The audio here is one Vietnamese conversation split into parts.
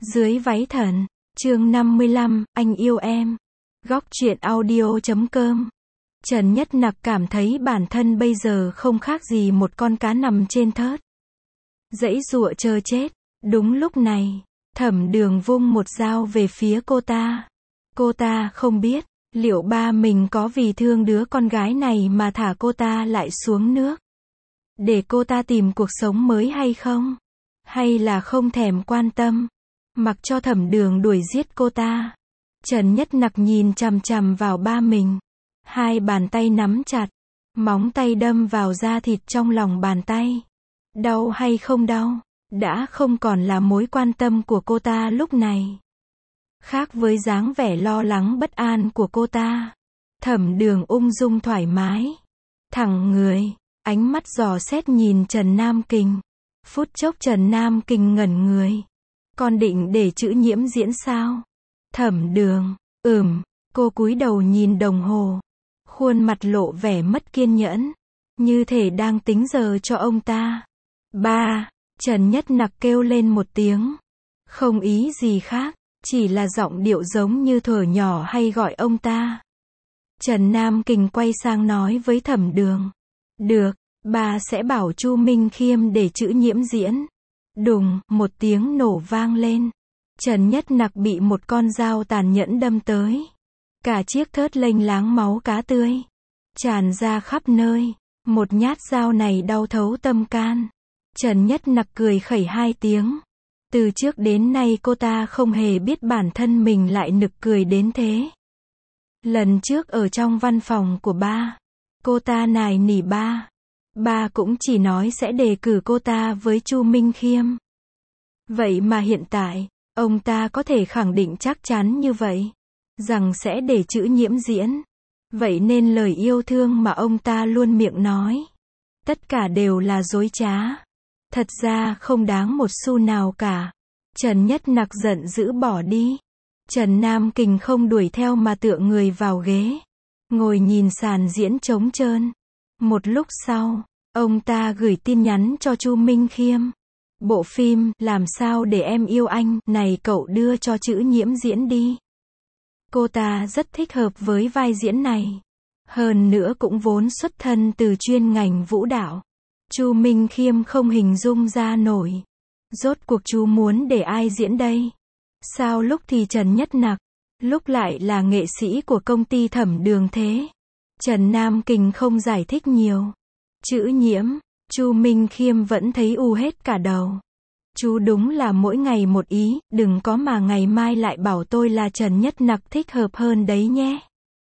Dưới váy thần, chương 55, anh yêu em. Góc truyện audio.com. Trần Nhất Nặc cảm thấy bản thân bây giờ không khác gì một con cá nằm trên thớt, giãy giụa chờ chết. Đúng lúc này, Thẩm Đường vung một dao về phía cô ta. Cô ta không biết, liệu ba mình có vì thương đứa con gái này mà thả cô ta lại xuống nước, để cô ta tìm cuộc sống mới hay không? Hay là không thèm quan tâm, mặc cho Thẩm Đường đuổi giết cô ta? Trần Nhất Nặc nhìn chằm chằm vào ba mình. Hai bàn tay nắm chặt, móng tay đâm vào da thịt trong lòng bàn tay. Đau hay không đau, đã không còn là mối quan tâm của cô ta lúc này. Khác với dáng vẻ lo lắng bất an của cô ta, Thẩm Đường ung dung thoải mái, thẳng người, ánh mắt dò xét nhìn Trần Nam Kình. Phút chốc Trần Nam Kình ngẩn người. Con định để chữ Nhiễm diễn sao? Thẩm Đường, cô cúi đầu nhìn đồng hồ, khuôn mặt lộ vẻ mất kiên nhẫn, như thể đang tính giờ cho ông ta. Ba, Trần Nhất Nặc kêu lên một tiếng, không ý gì khác, chỉ là giọng điệu giống như thuở nhỏ hay gọi ông ta. Trần Nam Kình quay sang nói với Thẩm Đường, được, bà sẽ bảo Chu Minh Khiêm để chữ Nhiễm diễn. Đùng, một tiếng nổ vang lên. Trần Nhất Nặc bị một con dao tàn nhẫn đâm tới. Cả chiếc thớt lênh láng máu cá tươi tràn ra khắp nơi. Một nhát dao này đau thấu tâm can. Trần Nhất Nặc cười khẩy hai tiếng. Từ trước đến nay cô ta không hề biết bản thân mình lại nực cười đến thế. Lần trước ở trong văn phòng của ba, cô ta nài nỉ ba. Ba cũng chỉ nói sẽ đề cử cô ta với Chu Minh Khiêm. Vậy mà hiện tại, ông ta có thể khẳng định chắc chắn như vậy, rằng sẽ để chữ Nhiễm diễn. Vậy nên lời yêu thương mà ông ta luôn miệng nói, tất cả đều là dối trá. Thật ra không đáng một xu nào cả. Trần Nhất Nặc giận dữ bỏ đi. Trần Nam Kình không đuổi theo mà tựa người vào ghế, ngồi nhìn sàn diễn trống trơn. Một lúc sau, ông ta gửi tin nhắn cho Chu Minh Khiêm. Bộ phim Làm sao để em yêu anh này cậu đưa cho chữ Nhiễm diễn đi. Cô ta rất thích hợp với vai diễn này. Hơn nữa cũng vốn xuất thân từ chuyên ngành vũ đạo. Chu Minh Khiêm không hình dung ra nổi. Rốt cuộc chú muốn để ai diễn đây? Sao lúc thì Trần Nhất Nặc, lúc lại là nghệ sĩ của công ty Thẩm Đường thế? Trần Nam Kình không giải thích nhiều. Chữ Nhiễm, Chu Minh Khiêm vẫn thấy u hết cả đầu. Chú đúng là mỗi ngày một ý, đừng có mà ngày mai lại bảo tôi là Trần Nhất Nặc thích hợp hơn đấy nhé.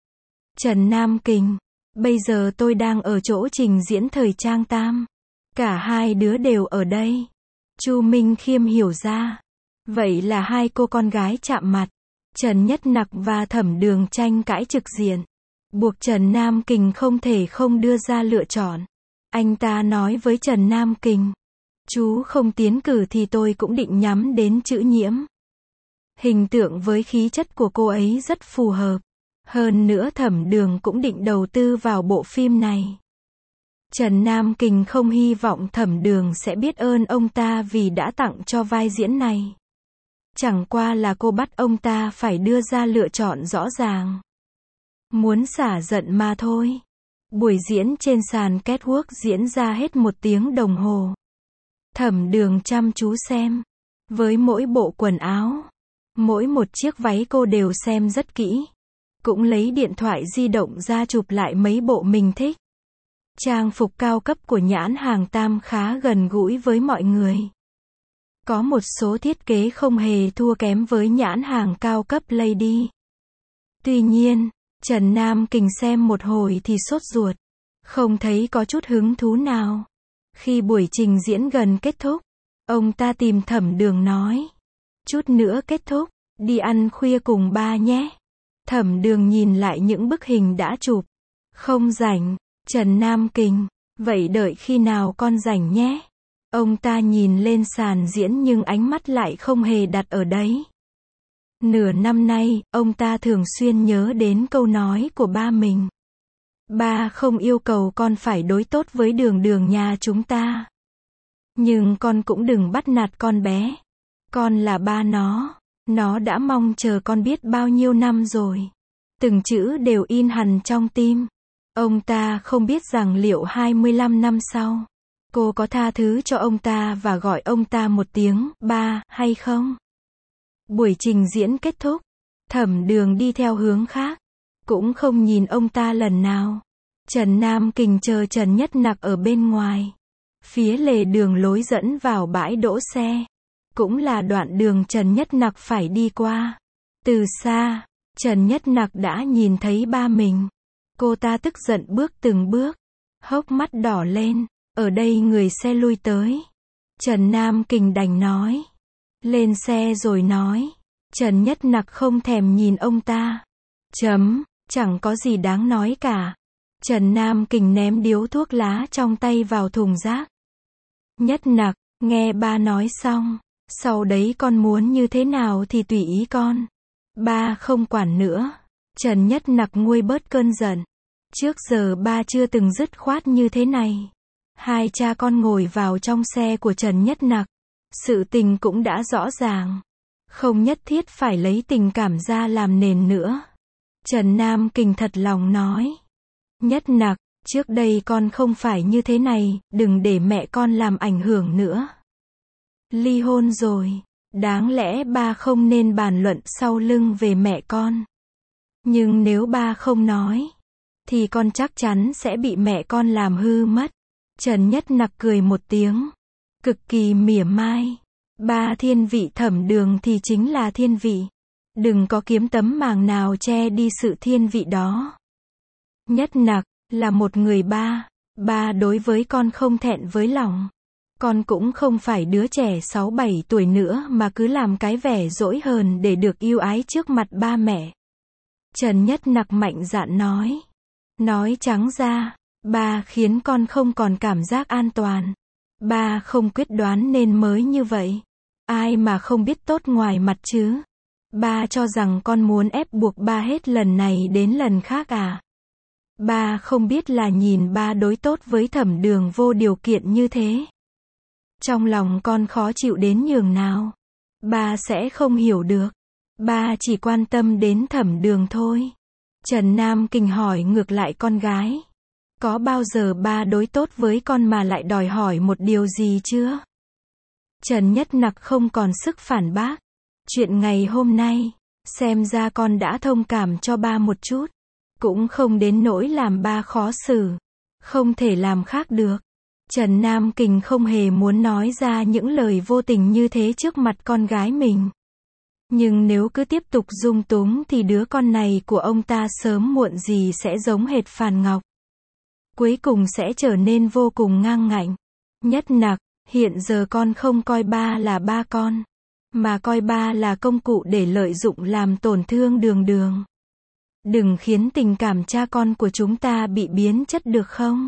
Trần Nam Kình, bây giờ tôi đang ở chỗ trình diễn thời trang Tam. Cả hai đứa đều ở đây. Chu Minh Khiêm hiểu ra. Vậy là hai cô con gái chạm mặt. Trần Nhất Nặc và Thẩm Đường tranh cãi trực diện, buộc Trần Nam Kình không thể không đưa ra lựa chọn. Anh ta nói với Trần Nam Kình, chú không tiến cử thì tôi cũng định nhắm đến chữ Nhiễm. Hình tượng với khí chất của cô ấy rất phù hợp. Hơn nữa Thẩm Đường cũng định đầu tư vào bộ phim này. Trần Nam Kình không hy vọng Thẩm Đường sẽ biết ơn ông ta vì đã tặng cho vai diễn này. Chẳng qua là cô bắt ông ta phải đưa ra lựa chọn rõ ràng. Muốn xả giận mà thôi. Buổi diễn trên sàn catwalk diễn ra hết 1 tiếng đồng hồ. Thẩm Đường chăm chú xem. Với mỗi bộ quần áo, mỗi một chiếc váy cô đều xem rất kỹ. Cũng lấy điện thoại di động ra chụp lại mấy bộ mình thích. Trang phục cao cấp của nhãn hàng Tam khá gần gũi với mọi người. Có một số thiết kế không hề thua kém với nhãn hàng cao cấp Lady. Tuy nhiên, Trần Nam Kình xem một hồi thì sốt ruột, không thấy có chút hứng thú nào. Khi buổi trình diễn gần kết thúc, ông ta tìm Thẩm Đường nói, chút nữa kết thúc, đi ăn khuya cùng ba nhé. Thẩm Đường nhìn lại những bức hình đã chụp, không rảnh. Trần Nam Kình, vậy đợi khi nào con rảnh nhé. Ông ta nhìn lên sàn diễn nhưng ánh mắt lại không hề đặt ở đấy. Nửa năm nay, ông ta thường xuyên nhớ đến câu nói của ba mình. Ba không yêu cầu con phải đối tốt với Đường Đường nhà chúng ta. Nhưng con cũng đừng bắt nạt con bé. Con là ba nó đã mong chờ con biết bao nhiêu năm rồi. Từng chữ đều in hằn trong tim. Ông ta không biết rằng liệu 25 năm sau, cô có tha thứ cho ông ta và gọi ông ta một tiếng ba hay không? Buổi trình diễn kết thúc, Thẩm Đường đi theo hướng khác, cũng không nhìn ông ta lần nào. Trần Nam Kình chờ Trần Nhất Nặc ở bên ngoài. Phía lề đường lối dẫn vào bãi đỗ xe, cũng là đoạn đường Trần Nhất Nặc phải đi qua. Từ xa, Trần Nhất Nặc đã nhìn thấy ba mình. Cô ta tức giận bước từng bước, hốc mắt đỏ lên. Ở đây người xe lui tới. Trần Nam Kình đành nói. Lên xe rồi nói. Trần Nhất Nặc không thèm nhìn ông ta. Chẳng có gì đáng nói cả. Trần Nam Kình ném điếu thuốc lá trong tay vào thùng rác. Nhất Nặc, nghe ba nói xong. Sau đấy con muốn như thế nào thì tùy ý con. Ba không quản nữa. Trần Nhất Nặc nguôi bớt cơn giận. Trước giờ ba chưa từng dứt khoát như thế này. Hai cha con ngồi vào trong xe của Trần Nhất Nặc. Sự tình cũng đã rõ ràng. Không nhất thiết phải lấy tình cảm ra làm nền nữa. Trần Nam Kình thật lòng nói. Nhất Nặc, trước đây con không phải như thế này, đừng để mẹ con làm ảnh hưởng nữa. Ly hôn rồi, đáng lẽ ba không nên bàn luận sau lưng về mẹ con. Nhưng nếu ba không nói, thì con chắc chắn sẽ bị mẹ con làm hư mất. Trần Nhất Nặc cười một tiếng, cực kỳ mỉa mai. Ba thiên vị Thẩm Đường thì chính là thiên vị. Đừng có kiếm tấm màng nào che đi sự thiên vị đó. Nhất Nặc, là một người ba. Ba đối với con không thẹn với lòng. Con cũng không phải đứa trẻ 6-7 tuổi nữa mà cứ làm cái vẻ dỗi hờn để được yêu ái trước mặt ba mẹ. Trần Nhất Nặc mạnh dạn nói. Nói trắng ra, ba khiến con không còn cảm giác an toàn. Ba không quyết đoán nên mới như vậy. Ai mà không biết tốt ngoài mặt chứ. Ba cho rằng con muốn ép buộc ba hết lần này đến lần khác à. Ba không biết là nhìn ba đối tốt với Thẩm Đường vô điều kiện như thế. Trong lòng con khó chịu đến nhường nào. Ba sẽ không hiểu được. Ba chỉ quan tâm đến Thẩm Đường thôi. Trần Nam Kình hỏi ngược lại con gái. Có bao giờ ba đối tốt với con mà lại đòi hỏi một điều gì chưa? Trần Nhất Nặc không còn sức phản bác. Chuyện ngày hôm nay, xem ra con đã thông cảm cho ba một chút. Cũng không đến nỗi làm ba khó xử. Không thể làm khác được. Trần Nam Kình không hề muốn nói ra những lời vô tình như thế trước mặt con gái mình. Nhưng nếu cứ tiếp tục dung túng thì đứa con này của ông ta sớm muộn gì sẽ giống hệt Phàn Ngọc. Cuối cùng sẽ trở nên vô cùng ngang ngạnh. Nhất Nặc, hiện giờ con không coi ba là ba con, mà coi ba là công cụ để lợi dụng làm tổn thương Đường Đường. Đừng khiến tình cảm cha con của chúng ta bị biến chất được không?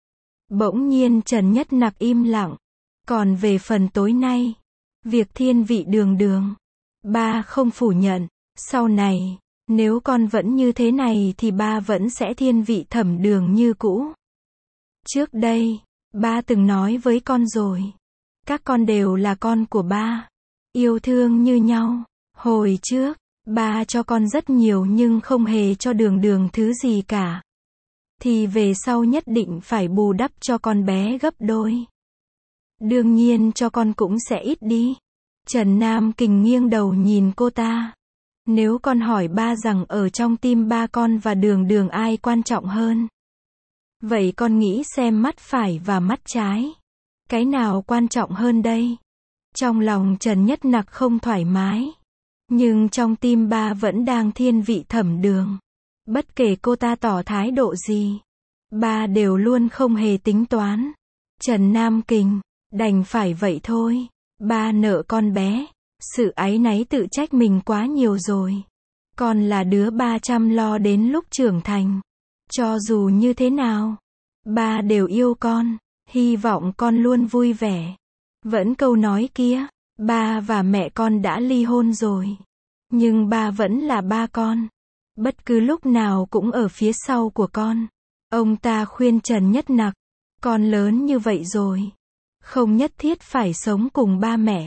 Bỗng nhiên Trần Nhất Nặc im lặng. Còn về phần tối nay, việc thiên vị Đường Đường, ba không phủ nhận. Sau này, nếu con vẫn như thế này thì ba vẫn sẽ thiên vị Thẩm Đường như cũ. Trước đây, ba từng nói với con rồi. Các con đều là con của ba. Yêu thương như nhau. Hồi trước, ba cho con rất nhiều nhưng không hề cho Đường Đường thứ gì cả. Thì về sau nhất định phải bù đắp cho con bé gấp đôi. Đương nhiên cho con cũng sẽ ít đi. Trần Nam Kình nghiêng đầu nhìn cô ta. Nếu con hỏi ba rằng ở trong tim ba con và Đường Đường ai quan trọng hơn, vậy con nghĩ xem mắt phải và mắt trái, cái nào quan trọng hơn đây? Trong lòng Trần Nhất Nặc không thoải mái. Nhưng trong tim ba vẫn đang thiên vị Thẩm Đường. Bất kể cô ta tỏ thái độ gì, ba đều luôn không hề tính toán. Trần Nam Kình, đành phải vậy thôi. Ba nợ con bé. Sự áy náy tự trách mình quá nhiều rồi. Con là đứa ba chăm lo đến lúc trưởng thành. Cho dù như thế nào, ba đều yêu con. Hy vọng con luôn vui vẻ. Vẫn câu nói kia, ba và mẹ con đã ly hôn rồi. Nhưng ba vẫn là ba con. Bất cứ lúc nào cũng ở phía sau của con. Ông ta khuyên Trần Nhất Nặc. Con lớn như vậy rồi. Không nhất thiết phải sống cùng ba mẹ.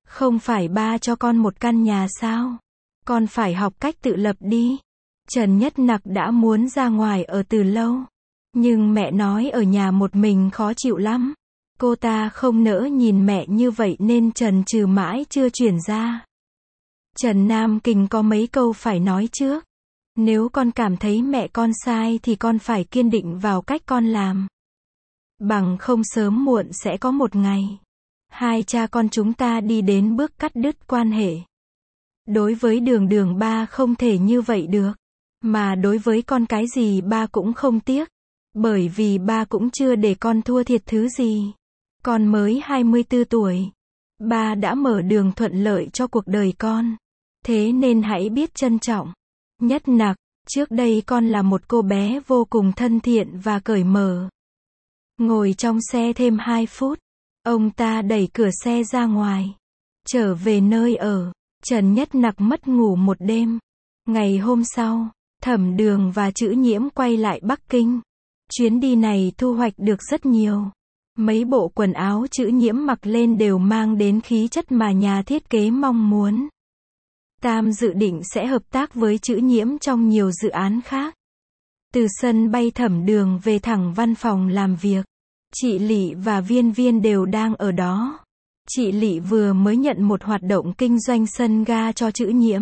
Không phải ba cho con một căn nhà sao? Con phải học cách tự lập đi. Trần Nhất Nặc đã muốn ra ngoài ở từ lâu. Nhưng mẹ nói ở nhà một mình khó chịu lắm. Cô ta không nỡ nhìn mẹ như vậy nên chần chừ mãi chưa chuyển ra. Trần Nam Kình có mấy câu phải nói trước. Nếu con cảm thấy mẹ con sai thì con phải kiên định vào cách con làm. Bằng không sớm muộn sẽ có một ngày. Hai cha con chúng ta đi đến bước cắt đứt quan hệ. Đối với Đường ba không thể như vậy được. Mà đối với con cái gì ba cũng không tiếc. Bởi vì ba cũng chưa để con thua thiệt thứ gì. Con mới 24 tuổi. Ba đã mở đường thuận lợi cho cuộc đời con. Thế nên hãy biết trân trọng. Nhất Nặc, trước đây con là một cô bé vô cùng thân thiện và cởi mở. Ngồi trong xe thêm 2 phút. Ông ta đẩy cửa xe ra ngoài. Trở về nơi ở. Trần Nhất Nặc mất ngủ một đêm. Ngày hôm sau, Thẩm Đường và Trữ Nhiễm quay lại Bắc Kinh. Chuyến đi này thu hoạch được rất nhiều. Mấy bộ quần áo Trữ Nhiễm mặc lên đều mang đến khí chất mà nhà thiết kế mong muốn. Tam dự định sẽ hợp tác với Trữ Nhiễm trong nhiều dự án khác. Từ sân bay Thẩm Đường về thẳng văn phòng làm việc. Chị Lị và Viên Viên đều đang ở đó. Chị Lị vừa mới nhận một hoạt động kinh doanh sân ga cho Trữ Nhiễm.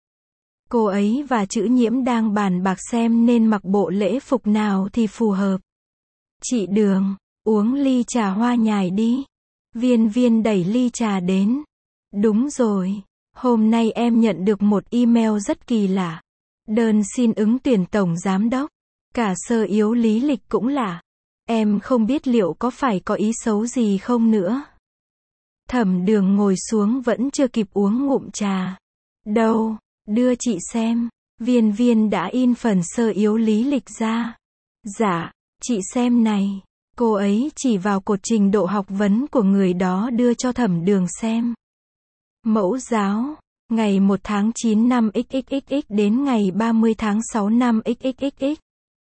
Cô ấy và Trữ Nhiễm đang bàn bạc xem nên mặc bộ lễ phục nào thì phù hợp. Chị Đường, uống ly trà hoa nhài đi. Viên Viên đẩy ly trà đến. Đúng rồi, hôm nay em nhận được một email rất kỳ lạ. Đơn xin ứng tuyển tổng giám đốc. Cả sơ yếu lý lịch cũng lạ. Em không biết liệu có phải có ý xấu gì không nữa. Thẩm Đường ngồi xuống vẫn chưa kịp uống ngụm trà. Đâu, đưa chị xem. Viên Viên đã in phần sơ yếu lý lịch ra. Dạ, chị xem này. Cô ấy chỉ vào cột trình độ học vấn của người đó đưa cho Thẩm Đường xem. Mẫu giáo, ngày 1 tháng 9 năm XXXX đến ngày 30 tháng 6 năm XXXX.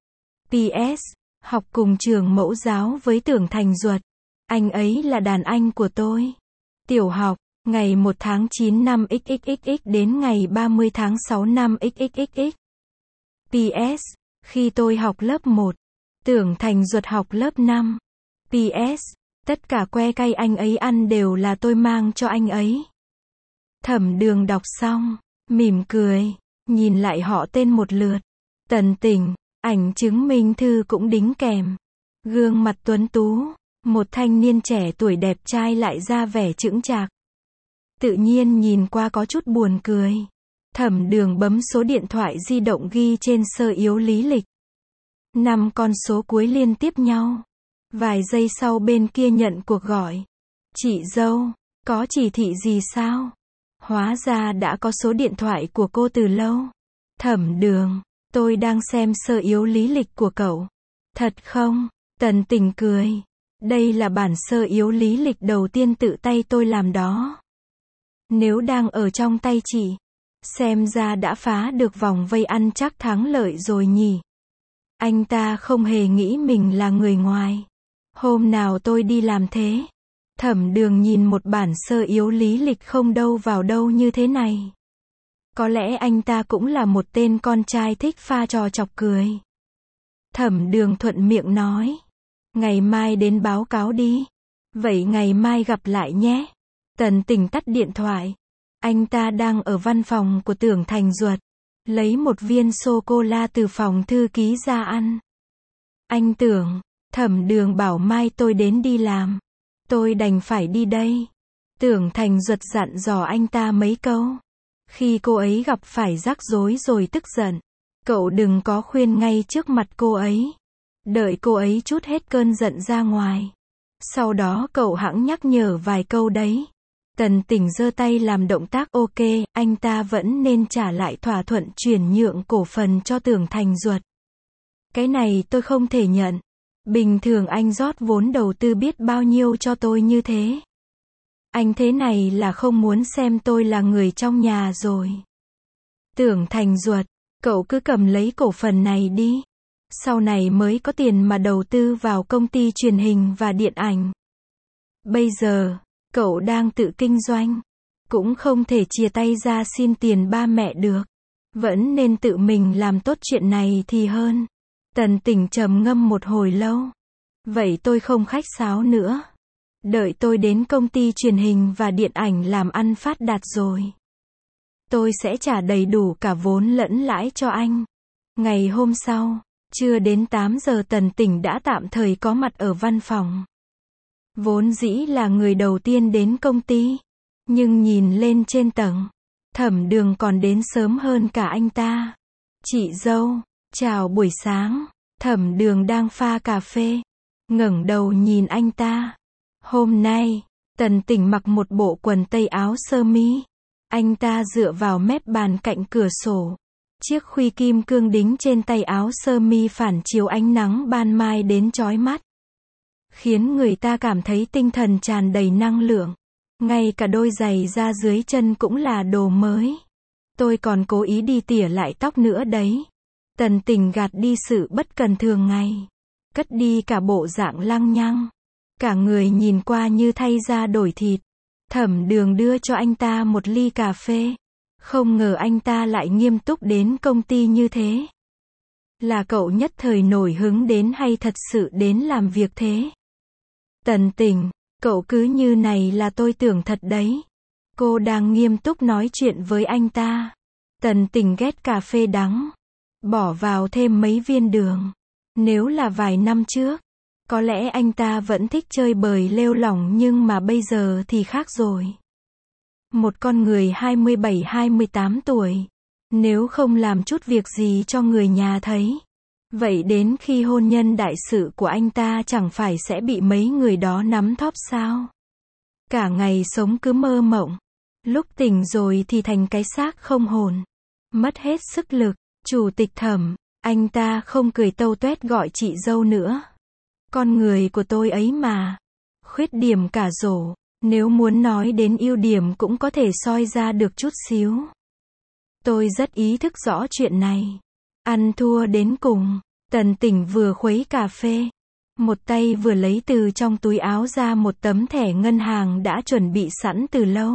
PS, học cùng trường mẫu giáo với Tưởng Thành Duật. Anh ấy là đàn anh của tôi. Tiểu học, ngày 1 tháng 9 năm XXXX đến ngày 30 tháng 6 năm XXXX. PS, khi tôi học lớp 1, Tưởng Thành Duật học lớp 5. PS, tất cả que cay anh ấy ăn đều là tôi mang cho anh ấy. Thẩm Đường đọc xong, mỉm cười, nhìn lại họ tên một lượt. Tần Tỉnh, ảnh chứng minh thư cũng đính kèm. Gương mặt tuấn tú, một thanh niên trẻ tuổi đẹp trai lại ra vẻ chững chạc. Tự nhiên nhìn qua có chút buồn cười. Thẩm Đường bấm số điện thoại di động ghi trên sơ yếu lý lịch. 5 con số cuối liên tiếp nhau. Vài giây sau bên kia nhận cuộc gọi. Chị dâu, có chỉ thị gì sao? Hóa ra đã có số điện thoại của cô từ lâu. Thẩm Đường, tôi đang xem sơ yếu lý lịch của cậu. Thật không? Tần Tỉnh cười. Đây là bản sơ yếu lý lịch đầu tiên tự tay tôi làm đó. Nếu đang ở trong tay chị, xem ra đã phá được vòng vây ăn chắc thắng lợi rồi nhỉ. Anh ta không hề nghĩ mình là người ngoài. Hôm nào tôi đi làm thế. Thẩm Đường nhìn một bản sơ yếu lý lịch không đâu vào đâu như thế này. Có lẽ anh ta cũng là một tên con trai thích pha trò chọc cười. Thẩm Đường thuận miệng nói. Ngày mai đến báo cáo đi. Vậy ngày mai gặp lại nhé. Tần Tỉnh tắt điện thoại. Anh ta đang ở văn phòng của Tưởng Thành Duật. Lấy một viên sô-cô-la từ phòng thư ký ra ăn. Anh Tưởng, Thẩm Đường bảo mai tôi đến đi làm. Tôi đành phải đi đây. Tưởng Thành Duật dặn dò anh ta mấy câu. Khi cô ấy gặp phải rắc rối rồi tức giận, cậu đừng có khuyên ngay trước mặt cô ấy. Đợi cô ấy trút hết cơn giận ra ngoài. Sau đó cậu hẵng nhắc nhở vài câu đấy. Tần Tỉnh giơ tay làm động tác ok, anh ta vẫn nên trả lại thỏa thuận chuyển nhượng cổ phần cho Tưởng Thành Duật. Cái này tôi không thể nhận. Bình thường anh rót vốn đầu tư biết bao nhiêu cho tôi như thế. Anh thế này là không muốn xem tôi là người trong nhà rồi. Tưởng Thành Duật, cậu cứ cầm lấy cổ phần này đi. Sau này mới có tiền mà đầu tư vào công ty truyền hình và điện ảnh. Bây giờ, cậu đang tự kinh doanh. Cũng không thể chia tay ra xin tiền ba mẹ được. Vẫn nên tự mình làm tốt chuyện này thì hơn. Tần Tỉnh trầm ngâm một hồi lâu. Vậy tôi không khách sáo nữa. Đợi tôi đến công ty truyền hình và điện ảnh làm ăn phát đạt rồi, tôi sẽ trả đầy đủ cả vốn lẫn lãi cho anh. Ngày hôm sau, chưa đến 8 giờ Tần Tỉnh đã tạm thời có mặt ở văn phòng. Vốn dĩ là người đầu tiên đến công ty. Nhưng nhìn lên trên tầng, Thẩm Đường còn đến sớm hơn cả anh ta. Chị dâu, chào buổi sáng. Thẩm Đường đang pha cà phê, ngẩng đầu nhìn anh ta. Hôm nay, Tần Tỉnh mặc một bộ quần tây áo sơ mi. Anh ta dựa vào mép bàn cạnh cửa sổ. Chiếc khuy kim cương đính trên tay áo sơ mi phản chiếu ánh nắng ban mai đến chói mắt, khiến người ta cảm thấy tinh thần tràn đầy năng lượng. Ngay cả đôi giày da dưới chân cũng là đồ mới. Tôi còn cố ý đi tỉa lại tóc nữa đấy. Tần Tỉnh gạt đi sự bất cần thường ngày, cất đi cả bộ dạng lăng nhăng. Cả người nhìn qua như thay da đổi thịt. Thẩm Đường đưa cho anh ta một ly cà phê. Không ngờ anh ta lại nghiêm túc đến công ty như thế. Là cậu nhất thời nổi hứng đến hay thật sự đến làm việc thế? Tần Tỉnh, cậu cứ như này là tôi tưởng thật đấy. Cô đang nghiêm túc nói chuyện với anh ta. Tần Tỉnh ghét cà phê đắng, bỏ vào thêm mấy viên đường. Nếu là vài năm trước, có lẽ anh ta vẫn thích chơi bời lêu lỏng, nhưng mà bây giờ thì khác rồi. Một con người 27-28 tuổi, nếu không làm chút việc gì cho người nhà thấy, vậy đến khi hôn nhân đại sự của anh ta chẳng phải sẽ bị mấy người đó nắm thóp sao? Cả ngày sống cứ mơ mộng, lúc tỉnh rồi thì thành cái xác không hồn, mất hết sức lực. Chủ tịch Thẩm, anh ta không cười tâu tuét gọi chị dâu nữa. Con người của tôi ấy mà, khuyết điểm cả rổ, nếu muốn nói đến ưu điểm cũng có thể soi ra được chút xíu. Tôi rất ý thức rõ chuyện này. Ăn thua đến cùng. Tần Tỉnh vừa khuấy cà phê, một tay vừa lấy từ trong túi áo ra một tấm thẻ ngân hàng đã chuẩn bị sẵn từ lâu.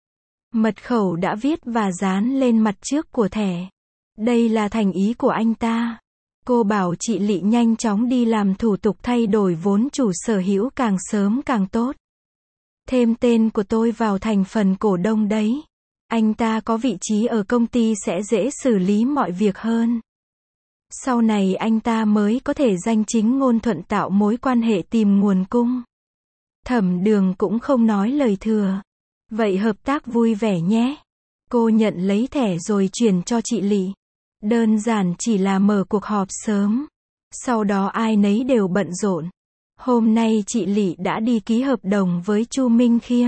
Mật khẩu đã viết và dán lên mặt trước của thẻ. Đây là thành ý của anh ta. Cô bảo chị Lị nhanh chóng đi làm thủ tục thay đổi vốn chủ sở hữu càng sớm càng tốt. Thêm tên của tôi vào thành phần cổ đông đấy. Anh ta có vị trí ở công ty sẽ dễ xử lý mọi việc hơn. Sau này anh ta mới có thể danh chính ngôn thuận tạo mối quan hệ tìm nguồn cung. Thẩm Đường cũng không nói lời thừa. Vậy hợp tác vui vẻ nhé. Cô nhận lấy thẻ rồi chuyển cho chị Lị. Đơn giản chỉ là mở cuộc họp sớm. Sau đó ai nấy đều bận rộn. Hôm nay chị Lị đã đi ký hợp đồng với Chu Minh Khiêm.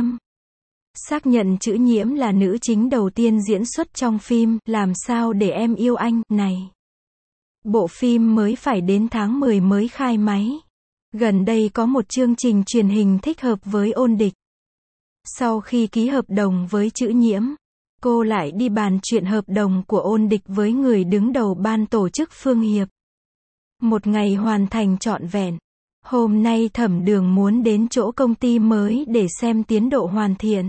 Xác nhận chữ Nhiễm là nữ chính đầu tiên diễn xuất trong phim Làm sao để em yêu anh này. Bộ phim mới phải đến tháng 10 mới khai máy. Gần đây có một chương trình truyền hình thích hợp với Ôn Địch. Sau khi ký hợp đồng với chữ Nhiễm, cô lại đi bàn chuyện hợp đồng của Ôn Địch với người đứng đầu ban tổ chức Phương Hiệp. Một ngày hoàn thành trọn vẹn. Hôm nay Thẩm Đường muốn đến chỗ công ty mới để xem tiến độ hoàn thiện.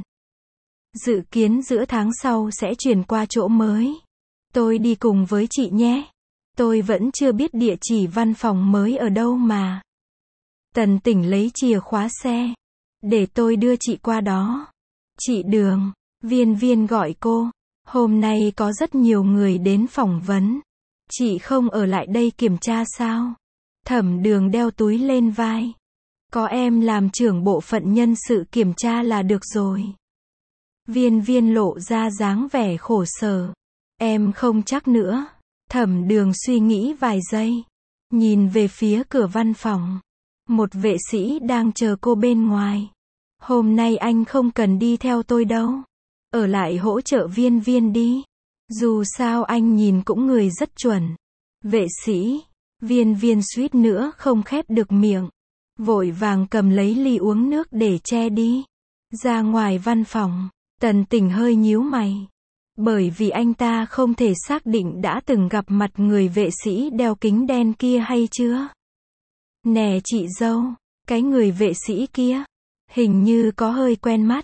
Dự kiến giữa tháng sau sẽ chuyển qua chỗ mới. Tôi đi cùng với chị nhé. Tôi vẫn chưa biết địa chỉ văn phòng mới ở đâu mà. Tần Tỉnh lấy chìa khóa xe. Để tôi đưa chị qua đó. Chị Đường, Viên Viên gọi cô. Hôm nay có rất nhiều người đến phỏng vấn. Chị không ở lại đây kiểm tra sao? Thẩm Đường đeo túi lên vai. Có em làm trưởng bộ phận nhân sự kiểm tra là được rồi. Viên Viên lộ ra dáng vẻ khổ sở. Em không chắc nữa. Thẩm Đường suy nghĩ vài giây. Nhìn về phía cửa văn phòng. Một vệ sĩ đang chờ cô bên ngoài. Hôm nay anh không cần đi theo tôi đâu. Ở lại hỗ trợ Viên Viên đi. Dù sao anh nhìn cũng người rất chuẩn. Vệ sĩ. Viên Viên suýt nữa không khép được miệng. Vội vàng cầm lấy ly uống nước để che đi. Ra ngoài văn phòng. Tần Tỉnh hơi nhíu mày. Bởi vì anh ta không thể xác định đã từng gặp mặt người vệ sĩ đeo kính đen kia hay chưa. Nè chị dâu, cái người vệ sĩ kia, hình như có hơi quen mắt.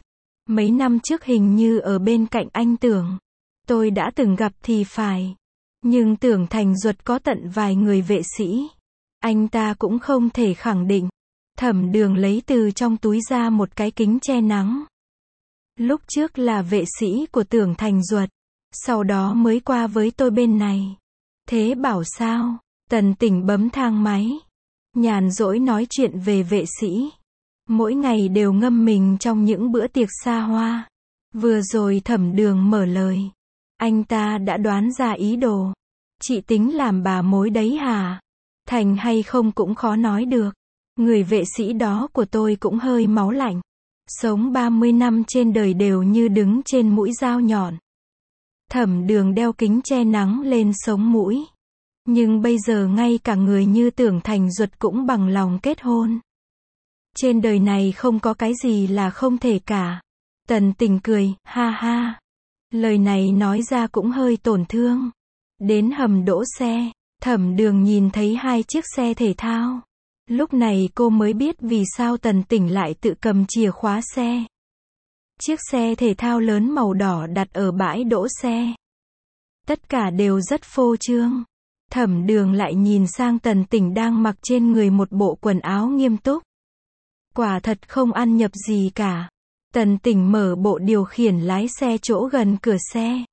Mấy năm trước hình như ở bên cạnh anh Tưởng. Tôi đã từng gặp thì phải. Nhưng Tưởng Thành Duật có tận vài người vệ sĩ. Anh ta cũng không thể khẳng định. Thẩm Đường lấy từ trong túi ra một cái kính che nắng. Lúc trước là vệ sĩ của Tưởng Thành Duật. Sau đó mới qua với tôi bên này. Thế bảo sao? Tần Tỉnh bấm thang máy. Nhàn rỗi nói chuyện về vệ sĩ. Mỗi ngày đều ngâm mình trong những bữa tiệc xa hoa. Vừa rồi Thẩm Đường mở lời. Anh ta đã đoán ra ý đồ. Chị tính làm bà mối đấy hả? Thành hay không cũng khó nói được. Người vệ sĩ đó của tôi cũng hơi máu lạnh. Sống 30 năm trên đời đều như đứng trên mũi dao nhọn. Thẩm Đường đeo kính che nắng lên sống mũi. Nhưng bây giờ ngay cả người như Tưởng Thành Duật cũng bằng lòng kết hôn. Trên đời này không có cái gì là không thể cả. Tần Tỉnh cười, ha ha. Lời này nói ra cũng hơi tổn thương. Đến hầm đỗ xe, Thẩm Đường nhìn thấy hai chiếc xe thể thao. Lúc này cô mới biết vì sao Tần Tỉnh lại tự cầm chìa khóa xe. Chiếc xe thể thao lớn màu đỏ đặt ở bãi đỗ xe. Tất cả đều rất phô trương. Thẩm Đường lại nhìn sang Tần Tỉnh đang mặc trên người một bộ quần áo nghiêm túc. Quả thật không ăn nhập gì cả. Tần Tỉnh mở bộ điều khiển lái xe chỗ gần cửa xe.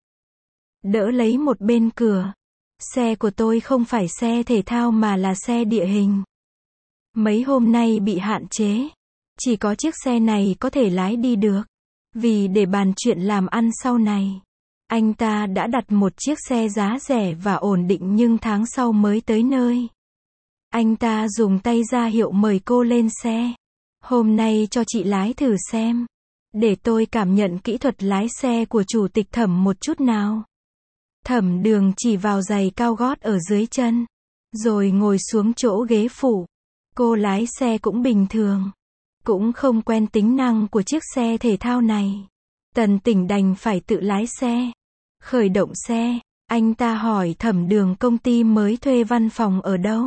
Đỡ lấy một bên cửa. Xe của tôi không phải xe thể thao mà là xe địa hình. Mấy hôm nay bị hạn chế. Chỉ có chiếc xe này có thể lái đi được. Vì để bàn chuyện làm ăn sau này. Anh ta đã đặt một chiếc xe giá rẻ và ổn định nhưng tháng sau mới tới nơi. Anh ta dùng tay ra hiệu mời cô lên xe. Hôm nay cho chị lái thử xem. Để tôi cảm nhận kỹ thuật lái xe của chủ tịch Thẩm một chút nào. Thẩm Đường chỉ vào giày cao gót ở dưới chân. Rồi ngồi xuống chỗ ghế phụ. Cô lái xe cũng bình thường. Cũng không quen tính năng của chiếc xe thể thao này. Tần Tỉnh đành phải tự lái xe. Khởi động xe, anh ta hỏi Thẩm Đường công ty mới thuê văn phòng ở đâu.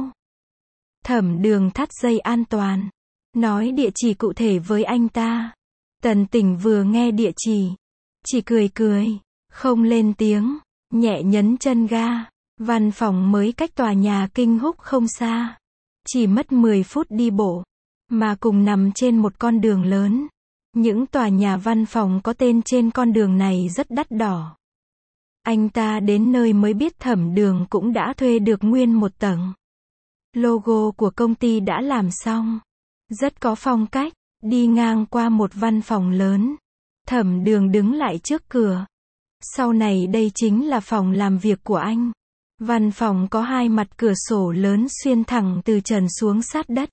Thẩm Đường thắt dây an toàn. Nói địa chỉ cụ thể với anh ta. Tần Tỉnh vừa nghe địa chỉ cười cười, không lên tiếng, nhẹ nhấn chân ga. Văn phòng mới cách tòa nhà Kinh Húc không xa. Chỉ mất 10 phút đi bộ. Mà cùng nằm trên một con đường lớn. Những tòa nhà văn phòng có tên trên con đường này rất đắt đỏ. Anh ta đến nơi mới biết Thẩm Đường cũng đã thuê được nguyên một tầng. Logo của công ty đã làm xong. Rất có phong cách. Đi ngang qua một văn phòng lớn. Thẩm Đường đứng lại trước cửa. Sau này đây chính là phòng làm việc của anh. Văn phòng có hai mặt cửa sổ lớn xuyên thẳng từ trần xuống sát đất.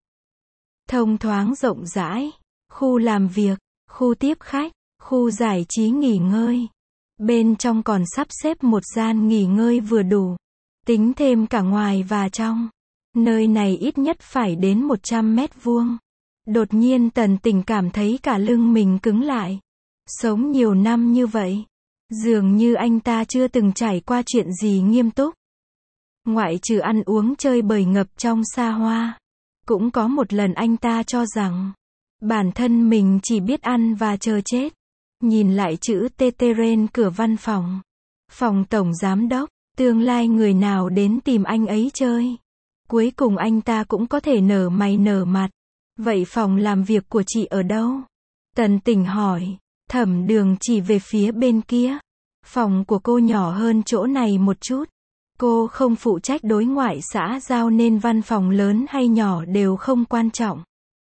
Thông thoáng rộng rãi. Khu làm việc, khu tiếp khách, khu giải trí nghỉ ngơi. Bên trong còn sắp xếp một gian nghỉ ngơi vừa đủ. Tính thêm cả ngoài và trong. Nơi này ít nhất phải đến 100 mét vuông. Đột nhiên Tần Tỉnh cảm thấy cả lưng mình cứng lại. Sống nhiều năm như vậy. Dường như anh ta chưa từng trải qua chuyện gì nghiêm túc. Ngoại trừ ăn uống chơi bời ngập trong xa hoa. Cũng có một lần anh ta cho rằng. Bản thân mình chỉ biết ăn và chờ chết. Nhìn lại chữ TT trên cửa văn phòng. Phòng tổng giám đốc. Tương lai người nào đến tìm anh ấy chơi. Cuối cùng anh ta cũng có thể nở mày nở mặt. Vậy phòng làm việc của chị ở đâu? Tần Tỉnh hỏi. Thẩm Đường chỉ về phía bên kia. Phòng của cô nhỏ hơn chỗ này một chút. Cô không phụ trách đối ngoại xã giao nên văn phòng lớn hay nhỏ đều không quan trọng.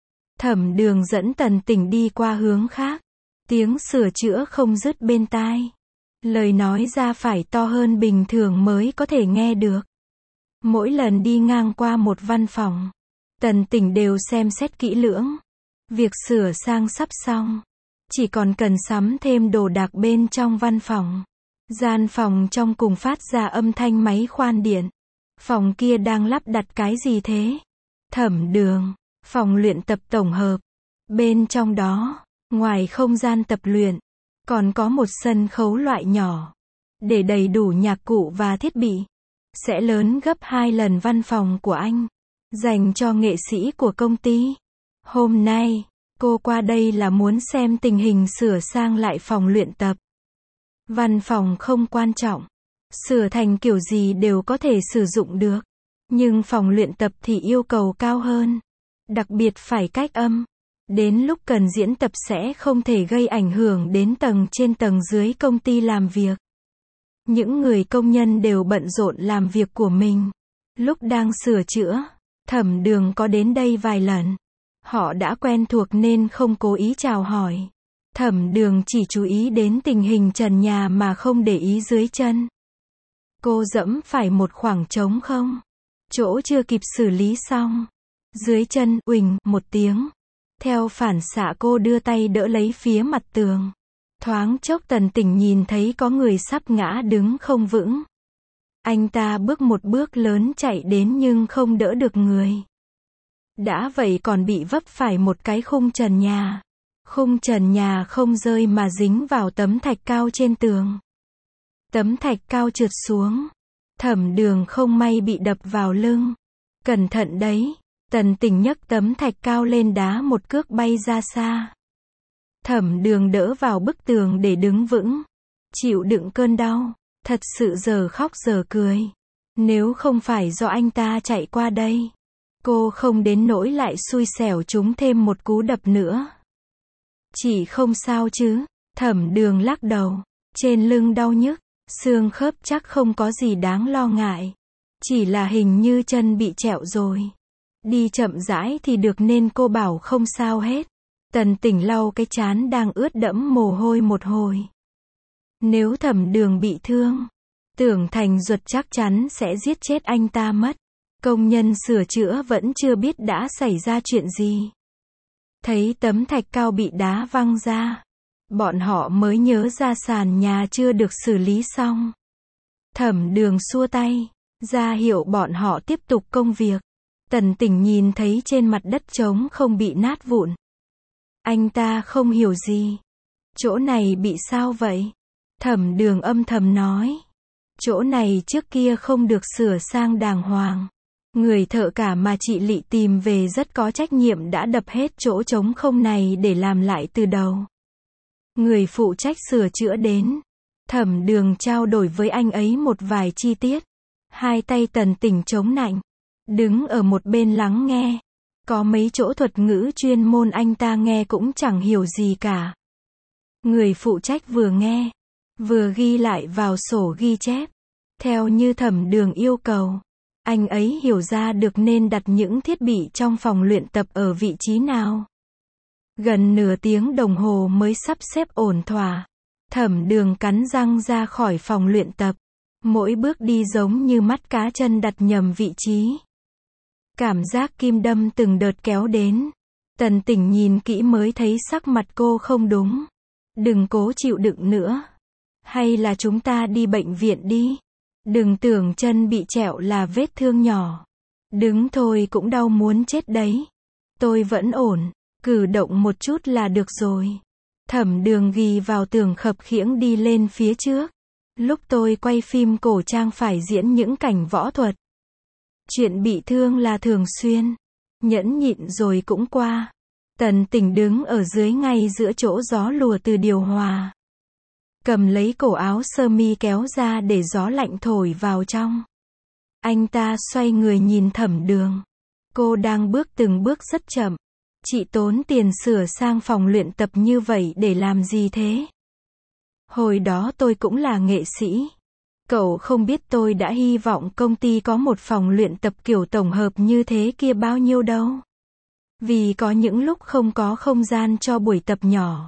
Thẩm Đường dẫn Tần Tỉnh đi qua hướng khác. Tiếng sửa chữa không dứt bên tai. Lời nói ra phải to hơn bình thường mới có thể nghe được. Mỗi lần đi ngang qua một văn phòng, Tần Tỉnh đều xem xét kỹ lưỡng. Việc sửa sang sắp xong. Chỉ còn cần sắm thêm đồ đạc bên trong văn phòng. Gian phòng trong cùng phát ra âm thanh máy khoan điện. Phòng kia đang lắp đặt cái gì thế? Thẩm Đường. Phòng luyện tập tổng hợp. Bên trong đó, ngoài không gian tập luyện, còn có một sân khấu loại nhỏ. Để đầy đủ nhạc cụ và thiết bị. Sẽ lớn gấp 2 lần văn phòng của anh. Dành cho nghệ sĩ của công ty. Hôm nay, Cô qua đây là muốn xem tình hình sửa sang lại phòng luyện tập. Văn phòng không quan trọng. Sửa thành kiểu gì đều có thể sử dụng được. Nhưng phòng luyện tập thì yêu cầu cao hơn. Đặc biệt phải cách âm. Đến lúc cần diễn tập sẽ không thể gây ảnh hưởng đến tầng trên tầng dưới công ty làm việc. Những người công nhân đều bận rộn làm việc của mình. Lúc đang sửa chữa, Thẩm Đường có đến đây vài lần. Họ đã quen thuộc nên không cố ý chào hỏi. Thẩm Đường chỉ chú ý đến tình hình trần nhà mà không để ý dưới chân. Cô dẫm phải một khoảng trống không. Chỗ chưa kịp xử lý xong. Dưới chân, uỳnh, một tiếng. Theo phản xạ cô đưa tay đỡ lấy phía mặt tường. Thoáng chốc Tần Tỉnh nhìn thấy có người sắp ngã đứng không vững. Anh ta bước một bước lớn chạy đến nhưng không đỡ được người. Đã vậy còn bị vấp phải một cái khung trần nhà. Khung trần nhà không rơi mà dính vào tấm thạch cao trên tường. Tấm thạch cao trượt xuống. Thẩm Đường không may bị đập vào lưng. Cẩn thận đấy. Tần Tỉnh nhấc tấm thạch cao lên đá một cước bay ra xa. Thẩm Đường đỡ vào bức tường để đứng vững. Chịu đựng cơn đau. Thật sự giờ khóc giờ cười. Nếu không phải do anh ta chạy qua đây, cô không đến nỗi lại xui xẻo trúng thêm một cú đập nữa. Chỉ không sao chứ. Thẩm Đường lắc đầu. Trên lưng đau nhức. Xương khớp chắc không có gì đáng lo ngại. Chỉ là hình như chân bị trẹo rồi. Đi chậm rãi thì được nên cô bảo không sao hết. Tần Tỉnh lau cái trán đang ướt đẫm mồ hôi một hồi. Nếu Thẩm Đường bị thương, Tưởng Thành Duật chắc chắn sẽ giết chết anh ta mất. Công nhân sửa chữa vẫn chưa biết đã xảy ra chuyện gì. Thấy tấm thạch cao bị đá văng ra, bọn họ mới nhớ ra sàn nhà chưa được xử lý xong. Thẩm Đường xua tay, ra hiệu bọn họ tiếp tục công việc. Tần Tỉnh nhìn thấy trên mặt đất trống không bị nát vụn. Anh ta không hiểu gì. Chỗ này bị sao vậy? Thẩm Đường âm thầm nói. Chỗ này trước kia không được sửa sang đàng hoàng. Người thợ cả mà chị Lị tìm về rất có trách nhiệm đã đập hết chỗ trống không này để làm lại từ đầu. Người phụ trách sửa chữa đến. Thẩm Đường trao đổi với anh ấy một vài chi tiết. Hai tay Tần Tỉnh chống nạnh. Đứng ở một bên lắng nghe. Có mấy chỗ thuật ngữ chuyên môn anh ta nghe cũng chẳng hiểu gì cả. Người phụ trách vừa nghe, vừa ghi lại vào sổ ghi chép. Theo như Thẩm Đường yêu cầu, anh ấy hiểu ra được nên đặt những thiết bị trong phòng luyện tập ở vị trí nào. Gần nửa tiếng đồng hồ mới sắp xếp ổn thỏa. Thẩm Đường cắn răng ra khỏi phòng luyện tập. Mỗi bước đi giống như mắt cá chân đặt nhầm vị trí. Cảm giác kim đâm từng đợt kéo đến. Tần Tỉnh nhìn kỹ mới thấy sắc mặt cô không đúng. Đừng cố chịu đựng nữa. Hay là chúng ta đi bệnh viện đi. Đừng tưởng chân bị trẹo là vết thương nhỏ. Đứng thôi cũng đau muốn chết đấy. Tôi vẫn ổn. Cử động một chút là được rồi. Thẩm Đường ghì vào tường khập khiễng đi lên phía trước. Lúc tôi quay phim cổ trang phải diễn những cảnh võ thuật. Chuyện bị thương là thường xuyên. Nhẫn nhịn rồi cũng qua. Tần Tỉnh đứng ở dưới ngay giữa chỗ gió lùa từ điều hòa. Cầm lấy cổ áo sơ mi kéo ra để gió lạnh thổi vào trong. Anh ta xoay người nhìn Thẩm Đường. Cô đang bước từng bước rất chậm. Chị tốn tiền sửa sang phòng luyện tập như vậy để làm gì thế? Hồi đó tôi cũng là nghệ sĩ. Cậu không biết tôi đã hy vọng công ty có một phòng luyện tập kiểu tổng hợp như thế kia bao nhiêu đâu. Vì có những lúc không có không gian cho buổi tập nhỏ.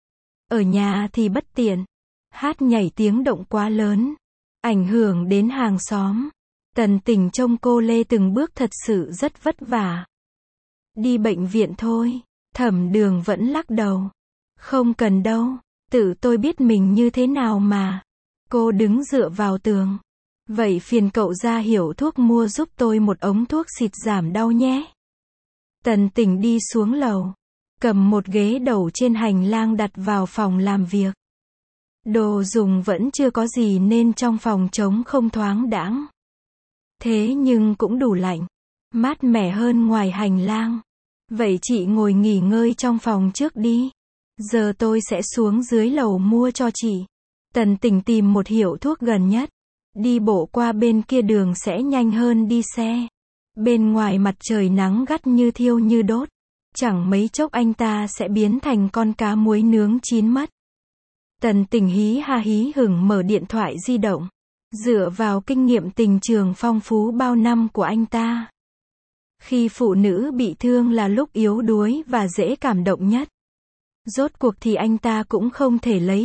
Ở nhà thì bất tiện. Hát nhảy tiếng động quá lớn. Ảnh hưởng đến hàng xóm. Tần Tỉnh trông cô lê từng bước thật sự rất vất vả. Đi bệnh viện thôi. Thẩm Đường vẫn lắc đầu. Không cần đâu. Tự tôi biết mình như thế nào mà. Cô đứng dựa vào tường. Vậy phiền cậu ra hiệu thuốc mua giúp tôi một ống thuốc xịt giảm đau nhé. Tần Tỉnh đi xuống lầu. Cầm một ghế đầu trên hành lang đặt vào phòng làm việc. Đồ dùng vẫn chưa có gì nên trong phòng trống không thoáng đãng. Thế nhưng cũng đủ lạnh. Mát mẻ hơn ngoài hành lang. Vậy chị ngồi nghỉ ngơi trong phòng trước đi. Giờ tôi sẽ xuống dưới lầu mua cho chị. Tần Tỉnh tìm một hiệu thuốc gần nhất. Đi bộ qua bên kia đường sẽ nhanh hơn đi xe. Bên ngoài mặt trời nắng gắt như thiêu như đốt. Chẳng mấy chốc anh ta sẽ biến thành con cá muối nướng chín mất. Tần Tỉnh hí ha hí hửng mở điện thoại di động. Dựa vào kinh nghiệm tình trường phong phú bao năm của anh ta. Khi phụ nữ bị thương là lúc yếu đuối và dễ cảm động nhất. Rốt cuộc thì anh ta cũng không thể lấy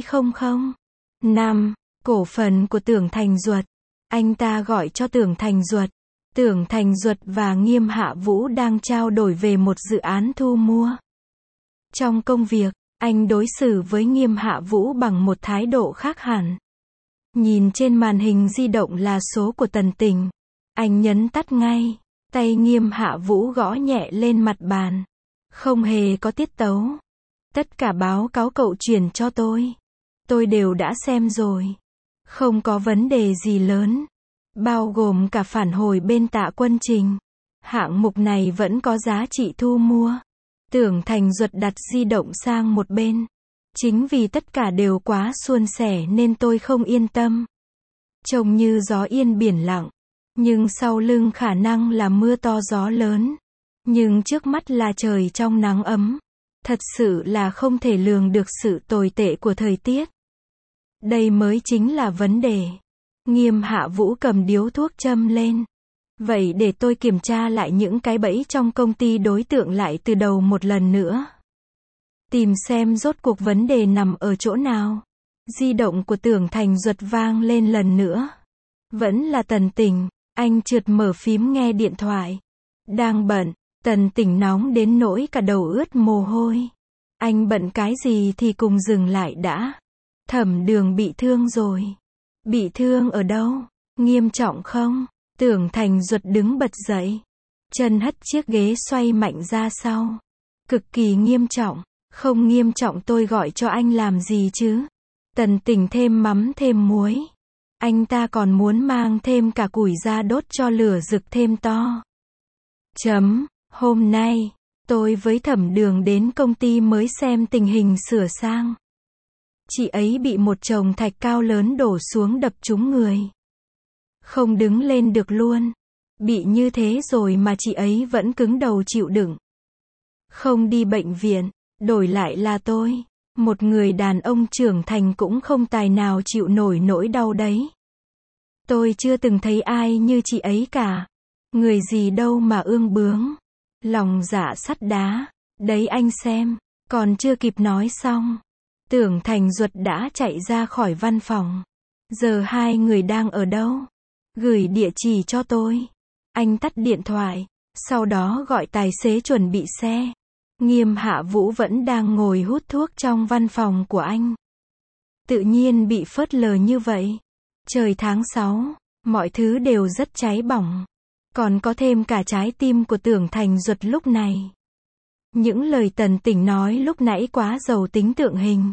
005 cổ phần của Tưởng Thành Duật. Anh ta gọi cho Tưởng Thành Duật. Tưởng Thành Duật và Nghiêm Hạ Vũ đang trao đổi về một dự án thu mua. Trong công việc, anh đối xử với Nghiêm Hạ Vũ bằng một thái độ khác hẳn. Nhìn trên màn hình di động là số của Tần Tỉnh. Anh nhấn tắt ngay. Tay Nghiêm Hạ Vũ gõ nhẹ lên mặt bàn. Không hề có tiết tấu. Tất cả báo cáo cậu chuyển cho tôi. Tôi đều đã xem rồi. Không có vấn đề gì lớn. Bao gồm cả phản hồi bên Tạ Quân Trình. Hạng mục này vẫn có giá trị thu mua. Tưởng Thành Duật đặt di động sang một bên. Chính vì tất cả đều quá suôn sẻ nên tôi không yên tâm. Trông như gió yên biển lặng. Nhưng sau lưng khả năng là mưa to gió lớn. Nhưng trước mắt là trời trong nắng ấm. Thật sự là không thể lường được sự tồi tệ của thời tiết. Đây mới chính là vấn đề. Nghiêm Hạ Vũ cầm điếu thuốc châm lên. Vậy để tôi kiểm tra lại những cái bẫy trong công ty đối tượng lại từ đầu một lần nữa. Tìm xem rốt cuộc vấn đề nằm ở chỗ nào. Di động của Tưởng Thành Duật vang lên lần nữa. Vẫn là Tần Tỉnh. Anh trượt mở phím nghe điện thoại. Đang bận. Tần Tỉnh nóng đến nỗi cả đầu ướt mồ hôi. Anh bận cái gì thì cùng dừng lại đã. Thẩm Đường bị thương rồi. Bị thương ở đâu? Nghiêm trọng không? Tưởng Thành Duật đứng bật dậy. Chân hất chiếc ghế xoay mạnh ra sau. Cực kỳ nghiêm trọng. Không nghiêm trọng tôi gọi cho anh làm gì chứ? Tần Tỉnh thêm mắm thêm muối. Anh ta còn muốn mang thêm cả củi ra đốt cho lửa rực thêm to. Hôm nay, tôi với Thẩm Đường đến công ty mới xem tình hình sửa sang. Chị ấy bị một chồng thạch cao lớn đổ xuống đập trúng người. Không đứng lên được luôn. Bị như thế rồi mà chị ấy vẫn cứng đầu chịu đựng. Không đi bệnh viện, đổi lại là tôi. Một người đàn ông trưởng thành cũng không tài nào chịu nổi nỗi đau đấy. Tôi chưa từng thấy ai như chị ấy cả. Người gì đâu mà ương bướng. Lòng dạ sắt đá. Đấy anh xem. Còn chưa kịp nói xong. Tưởng Thành Duật đã chạy ra khỏi văn phòng. Giờ hai người đang ở đâu? Gửi địa chỉ cho tôi. Anh tắt điện thoại. Sau đó gọi tài xế chuẩn bị xe. Nghiêm Hạ Vũ vẫn đang ngồi hút thuốc trong văn phòng của anh. Tự nhiên bị phớt lờ như vậy. Trời tháng 6, mọi thứ đều rất cháy bỏng. Còn có thêm cả trái tim của Tưởng Thành Duật lúc này. Những lời Tần Tỉnh nói lúc nãy quá giàu tính tượng hình.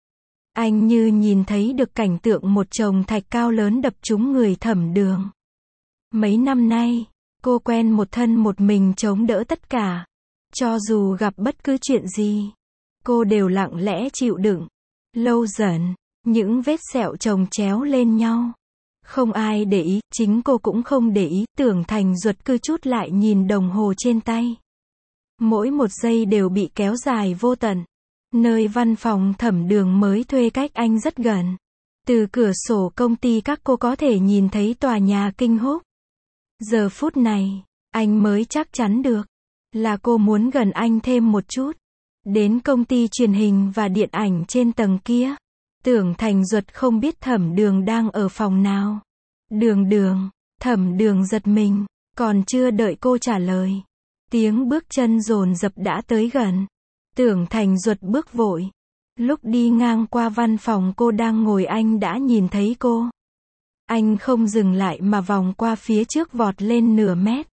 Anh như nhìn thấy được cảnh tượng một chồng thạch cao lớn đập trúng người Thẩm Đường. Mấy năm nay, cô quen một thân một mình chống đỡ tất cả. Cho dù gặp bất cứ chuyện gì, cô đều lặng lẽ chịu đựng. Lâu dần, những vết sẹo chồng chéo lên nhau. Không ai để ý, chính cô cũng không để ý. Tưởng Thành Duật cứ chút lại nhìn đồng hồ trên tay. Mỗi một giây đều bị kéo dài vô tận. Nơi văn phòng Thẩm Đường mới thuê cách anh rất gần. Từ cửa sổ công ty các cô có thể nhìn thấy tòa nhà Kinh Húc. Giờ phút này, anh mới chắc chắn được là cô muốn gần anh thêm một chút. Đến công ty truyền hình và điện ảnh trên tầng kia. Tưởng Thành Duật không biết Thẩm Đường đang ở phòng nào. Đường, Thẩm Đường giật mình, còn chưa đợi cô trả lời. Tiếng bước chân dồn dập đã tới gần. Tưởng Thành Duật bước vội. Lúc đi ngang qua văn phòng cô đang ngồi anh đã nhìn thấy cô. Anh không dừng lại mà vòng qua phía trước vọt lên nửa mét.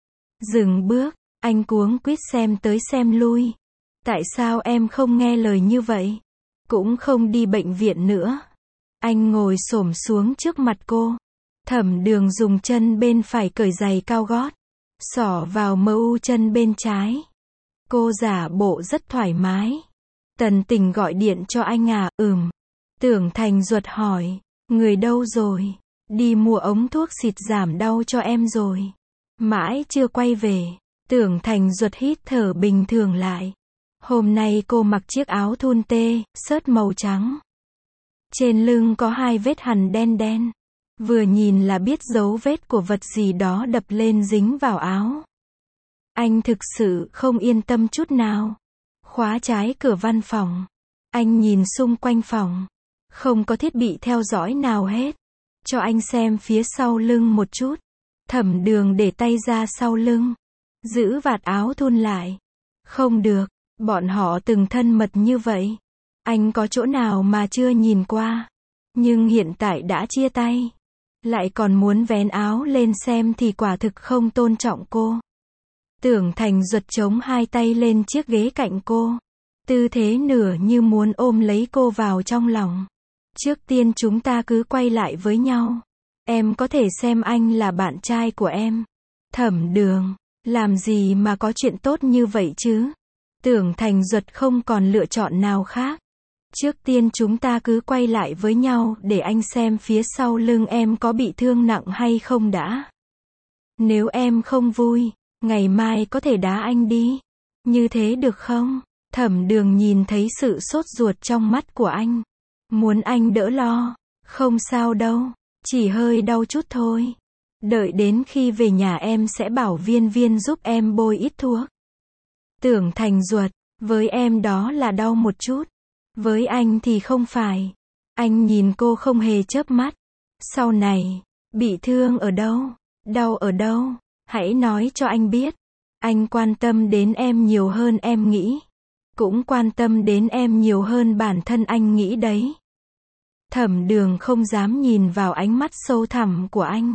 Dừng bước, anh cuống quýt xem tới xem lui. Tại sao em không nghe lời như vậy? Cũng không đi bệnh viện nữa. Anh ngồi xổm xuống trước mặt cô. Thẩm Đường dùng chân bên phải cởi giày cao gót. Xỏ vào mơ u chân bên trái. Cô giả bộ rất thoải mái. Tần Tình gọi điện cho anh à? Tưởng Thành Duật hỏi. Người đâu rồi? Đi mua ống thuốc xịt giảm đau cho em rồi. Mãi chưa quay về. Tưởng Thành Duật hít thở bình thường lại. Hôm nay cô mặc chiếc áo thun tê, xớt màu trắng. Trên lưng có 2 vết hằn đen đen. Vừa nhìn là biết dấu vết của vật gì đó đập lên dính vào áo. Anh thực sự không yên tâm chút nào. Khóa trái cửa văn phòng. Anh nhìn xung quanh phòng. Không có thiết bị theo dõi nào hết. Cho anh xem phía sau lưng một chút. Thẩm Đường để tay ra sau lưng. Giữ vạt áo thun lại. Không được, bọn họ từng thân mật như vậy. Anh có chỗ nào mà chưa nhìn qua. Nhưng hiện tại đã chia tay. Lại còn muốn vén áo lên xem thì quả thực không tôn trọng cô. Tưởng Thành Duật chống 2 tay lên chiếc ghế cạnh cô. Tư thế nửa như muốn ôm lấy cô vào trong lòng. Trước tiên chúng ta cứ quay lại với nhau. Em có thể xem anh là bạn trai của em. Thẩm Đường, làm gì mà có chuyện tốt như vậy chứ? Tưởng Thành Duật không còn lựa chọn nào khác. Trước tiên chúng ta cứ quay lại với nhau để anh xem phía sau lưng em có bị thương nặng hay không đã. Nếu em không vui, ngày mai có thể đá anh đi. Như thế được không? Thẩm Đường nhìn thấy sự sốt ruột trong mắt của anh. Muốn anh đỡ lo. Không sao đâu. Chỉ hơi đau chút thôi. Đợi đến khi về nhà em sẽ bảo Viên Viên giúp em bôi ít thuốc. Tưởng Thành Duật, với em đó là đau một chút. Với anh thì không phải. Anh nhìn cô không hề chớp mắt. Sau này, bị thương ở đâu? Đau ở đâu? Hãy nói cho anh biết. Anh quan tâm đến em nhiều hơn em nghĩ. Cũng quan tâm đến em nhiều hơn bản thân anh nghĩ đấy. Thẩm Đường không dám nhìn vào ánh mắt sâu thẳm của anh.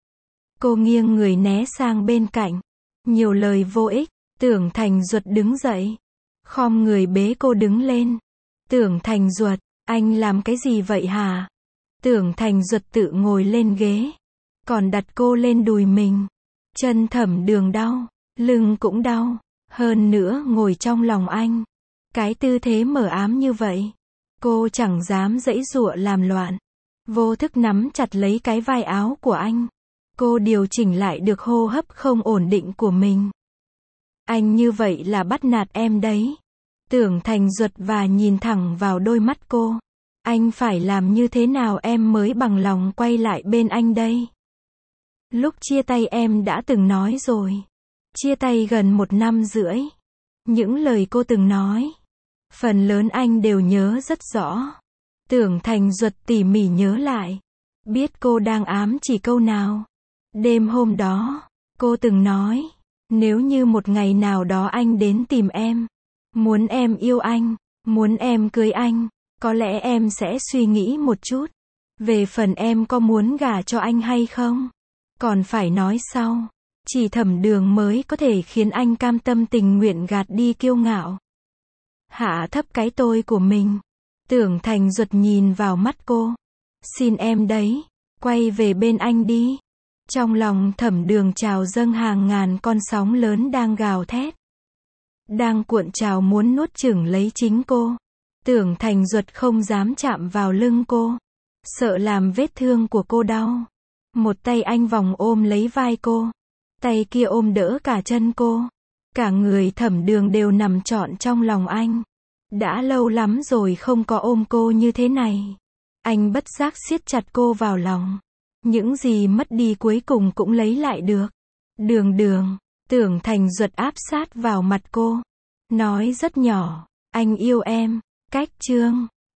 Cô nghiêng người né sang bên cạnh. Nhiều lời vô ích. Tưởng Thành Duật đứng dậy. Khom người bế cô đứng lên. Tưởng Thành Duật, anh làm cái gì vậy hả? Tưởng Thành Duật tự ngồi lên ghế. Còn đặt cô lên đùi mình. Chân Thẩm Đường đau. Lưng cũng đau. Hơn nữa ngồi trong lòng anh. Cái tư thế mờ ám như vậy. Cô chẳng dám giãy giụa làm loạn. Vô thức nắm chặt lấy cái vai áo của anh. Cô điều chỉnh lại được hô hấp không ổn định của mình. Anh như vậy là bắt nạt em đấy. Tưởng Thành Duật và nhìn thẳng vào đôi mắt cô. Anh phải làm như thế nào em mới bằng lòng quay lại bên anh đây? Lúc chia tay em đã từng nói rồi. Chia tay gần 1 năm rưỡi. Những lời cô từng nói. Phần lớn anh đều nhớ rất rõ. Tưởng Thành Duật tỉ mỉ nhớ lại. Biết cô đang ám chỉ câu nào. Đêm hôm đó, cô từng nói. Nếu như một ngày nào đó anh đến tìm em. Muốn em yêu anh. Muốn em cưới anh. Có lẽ em sẽ suy nghĩ một chút. Về phần em có muốn gả cho anh hay không? Còn phải nói sau. Chỉ Thẩm Đường mới có thể khiến anh cam tâm tình nguyện gạt đi kiêu ngạo. Hạ thấp cái tôi của mình. Tưởng Thành Duật nhìn vào mắt cô. Xin em đấy. Quay về bên anh đi. Trong lòng Thẩm Đường trào dâng hàng ngàn con sóng lớn đang gào thét. Đang cuộn trào muốn nuốt chửng lấy chính cô. Tưởng Thành Duật không dám chạm vào lưng cô. Sợ làm vết thương của cô đau. Một tay anh vòng ôm lấy vai cô. Tay kia ôm đỡ cả chân cô. Cả người Thẩm Đường đều nằm trọn trong lòng anh. Đã lâu lắm rồi không có ôm cô như thế này. Anh bất giác siết chặt cô vào lòng. Những gì mất đi cuối cùng cũng lấy lại được. Đường Đường, Tưởng Thành Duật áp sát vào mặt cô. Nói rất nhỏ, anh yêu em. Cách chương